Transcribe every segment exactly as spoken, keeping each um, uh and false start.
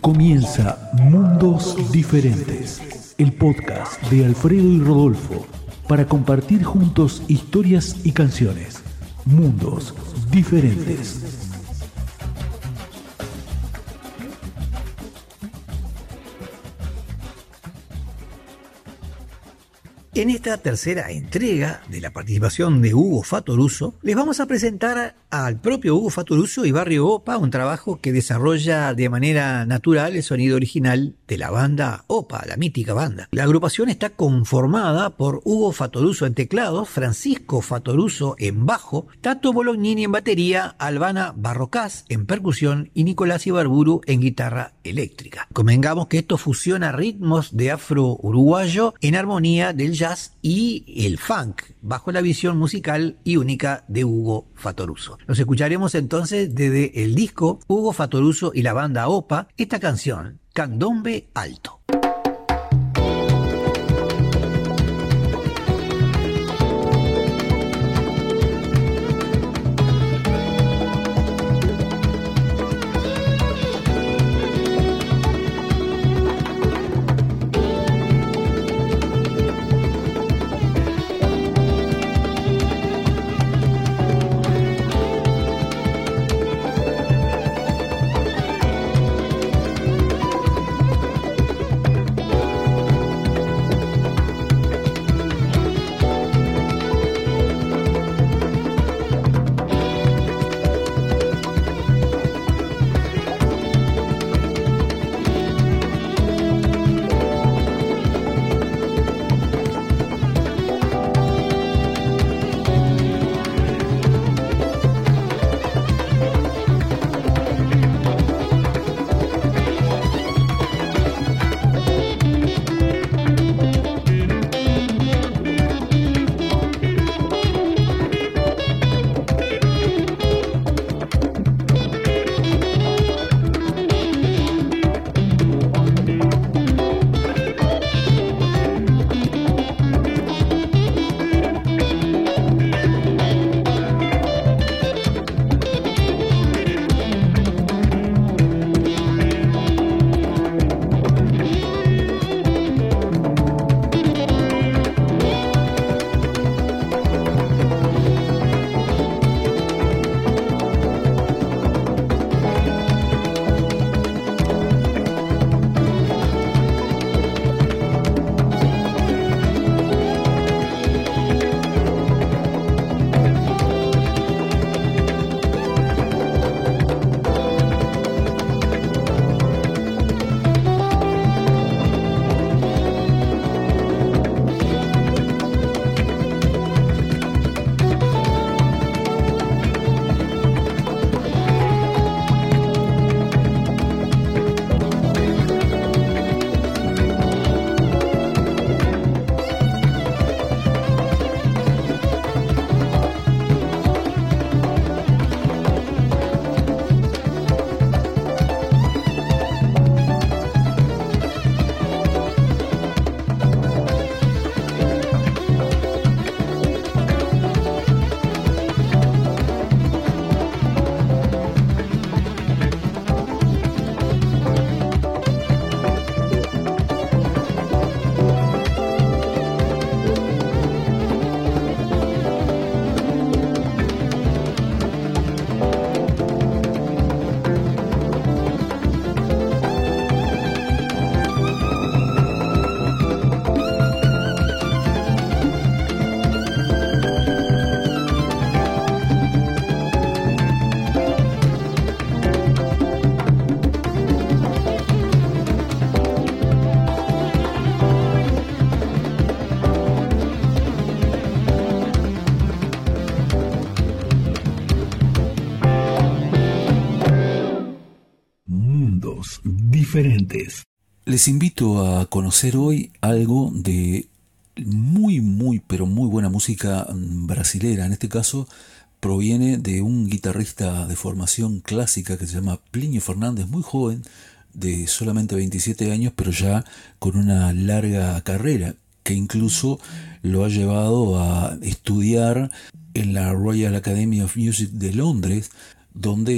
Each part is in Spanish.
Comienza Mundos Diferentes, el podcast de Alfredo y Rodolfo, para compartir juntos historias y canciones. Mundos Diferentes. En esta tercera entrega de la participación de Hugo Fattoruso, les vamos a presentar al propio Hugo Fattoruso y Barrio Opa, un trabajo que desarrolla de manera natural el sonido original de la banda Opa, la mítica banda. La agrupación está conformada por Hugo Fattoruso en teclados, Francisco Fattoruso en bajo, Tato Bolognini en batería, Albana Barrocás en percusión y Nicolás Ibarburu en guitarra eléctrica. Convengamos que esto fusiona ritmos de afro-uruguayo en armonía del jazz y el funk, bajo la visión musical y única de Hugo Fattoruso. Los escucharemos entonces desde el disco Hugo Fattoruso y la banda Opa, esta canción, Candombe Alto. Diferentes. Les invito a conocer hoy algo de muy, muy, pero muy buena música brasilera. En este caso proviene de un guitarrista de formación clásica que se llama Plinio Fernández, muy joven, de solamente veintisiete años, pero ya con una larga carrera, que incluso lo ha llevado a estudiar en la Royal Academy of Music de Londres, donde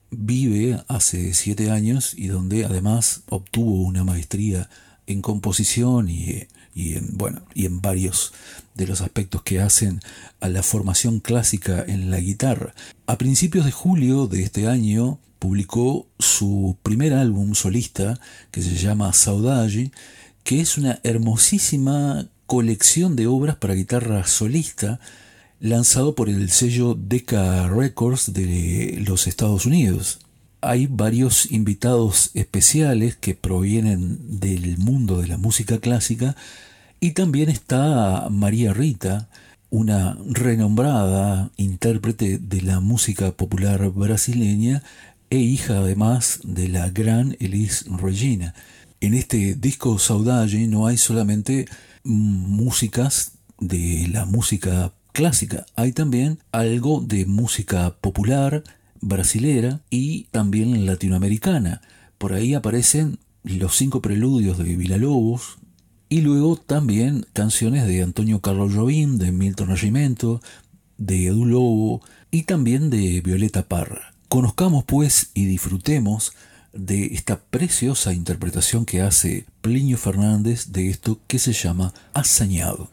vive hace siete años y donde además obtuvo una maestría en composición y, y, en, bueno, y en varios de los aspectos que hacen a la formación clásica en la guitarra. A principios de julio de este año publicó su primer álbum solista, que se llama Saudade, que es una hermosísima colección de obras para guitarra solista, lanzado por el sello Decca Records de los Estados Unidos. Hay varios invitados especiales que provienen del mundo de la música clásica, y también está María Rita, una renombrada intérprete de la música popular brasileña e hija además de la gran Elis Regina. En este disco Saudade no hay solamente músicas de la música clásica, hay también algo de música popular brasilera y también latinoamericana. Por ahí aparecen los cinco preludios de Villa-Lobos y luego también canciones de Antonio Carlos Jobim, de Milton Nascimento, de Edu Lobo y también de Violeta Parra. Conozcamos pues y disfrutemos de esta preciosa interpretación que hace Plinio Fernández de esto que se llama Assañado.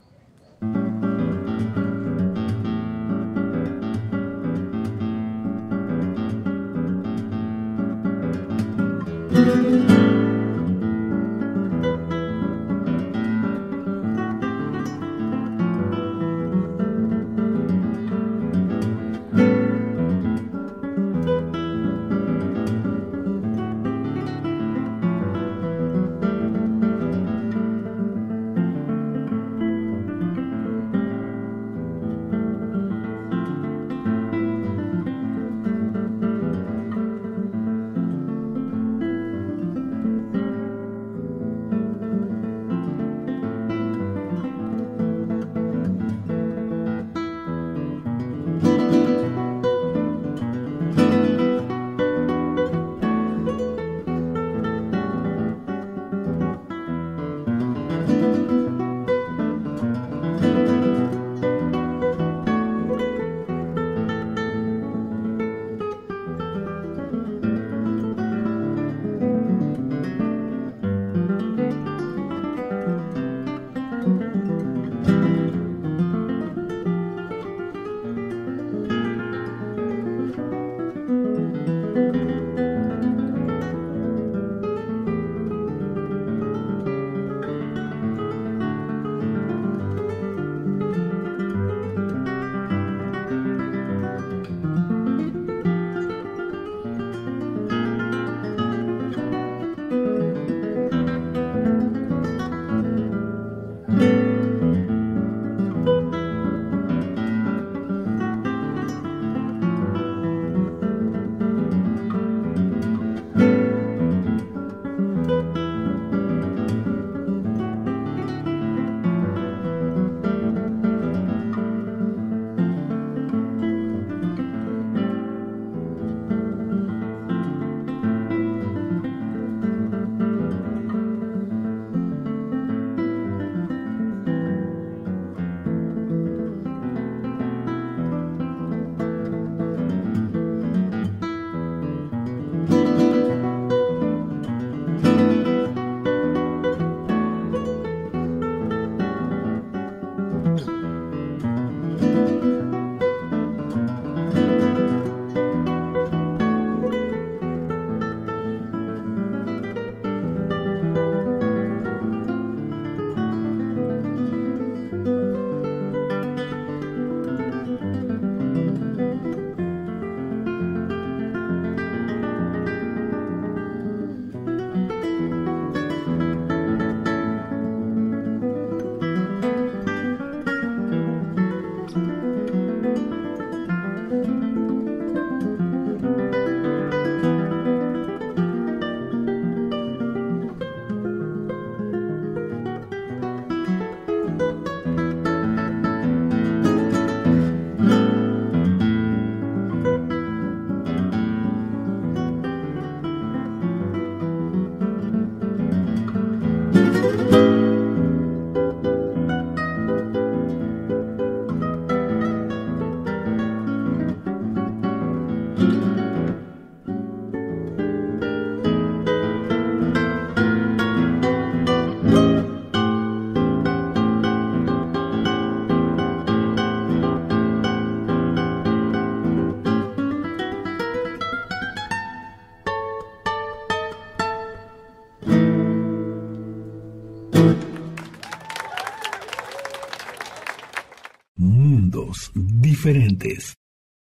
Mundos diferentes.